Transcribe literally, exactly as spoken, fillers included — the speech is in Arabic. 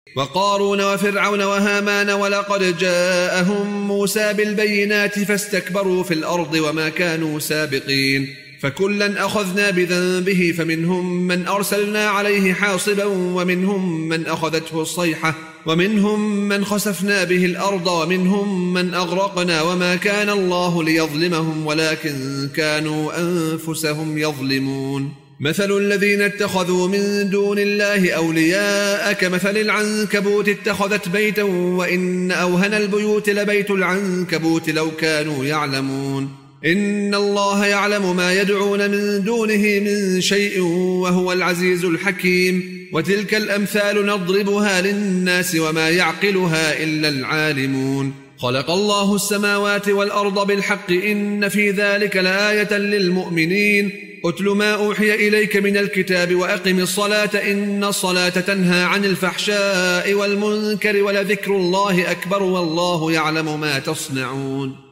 وقارون وفرعون وهامان ولقد جاءهم موسى بالبينات فاستكبروا في الأرض وما كانوا سابقين فكلا أخذنا بذنبه فمنهم من أرسلنا عليه حاصبا ومنهم من أخذته الصيحة ومنهم من خسفنا به الأرض ومنهم من أغرقنا وما كان الله ليظلمهم ولكن كانوا أنفسهم يظلمون مثل الذين اتخذوا من دون الله أولياء كمثل العنكبوت اتخذت بيتا وإن أوهن البيوت لبيت العنكبوت لو كانوا يعلمون إن الله يعلم ما يدعون من دونه من شيء وهو العزيز الحكيم وتلك الأمثال نضربها للناس وما يعقلها إلا العالمون خلق الله السماوات والأرض بالحق إن في ذلك لآية للمؤمنين أتل ما أوحي إليك من الكتاب وأقم الصلاة إن الصلاة تنهى عن الفحشاء والمنكر ولذكر الله أكبر والله يعلم ما تصنعون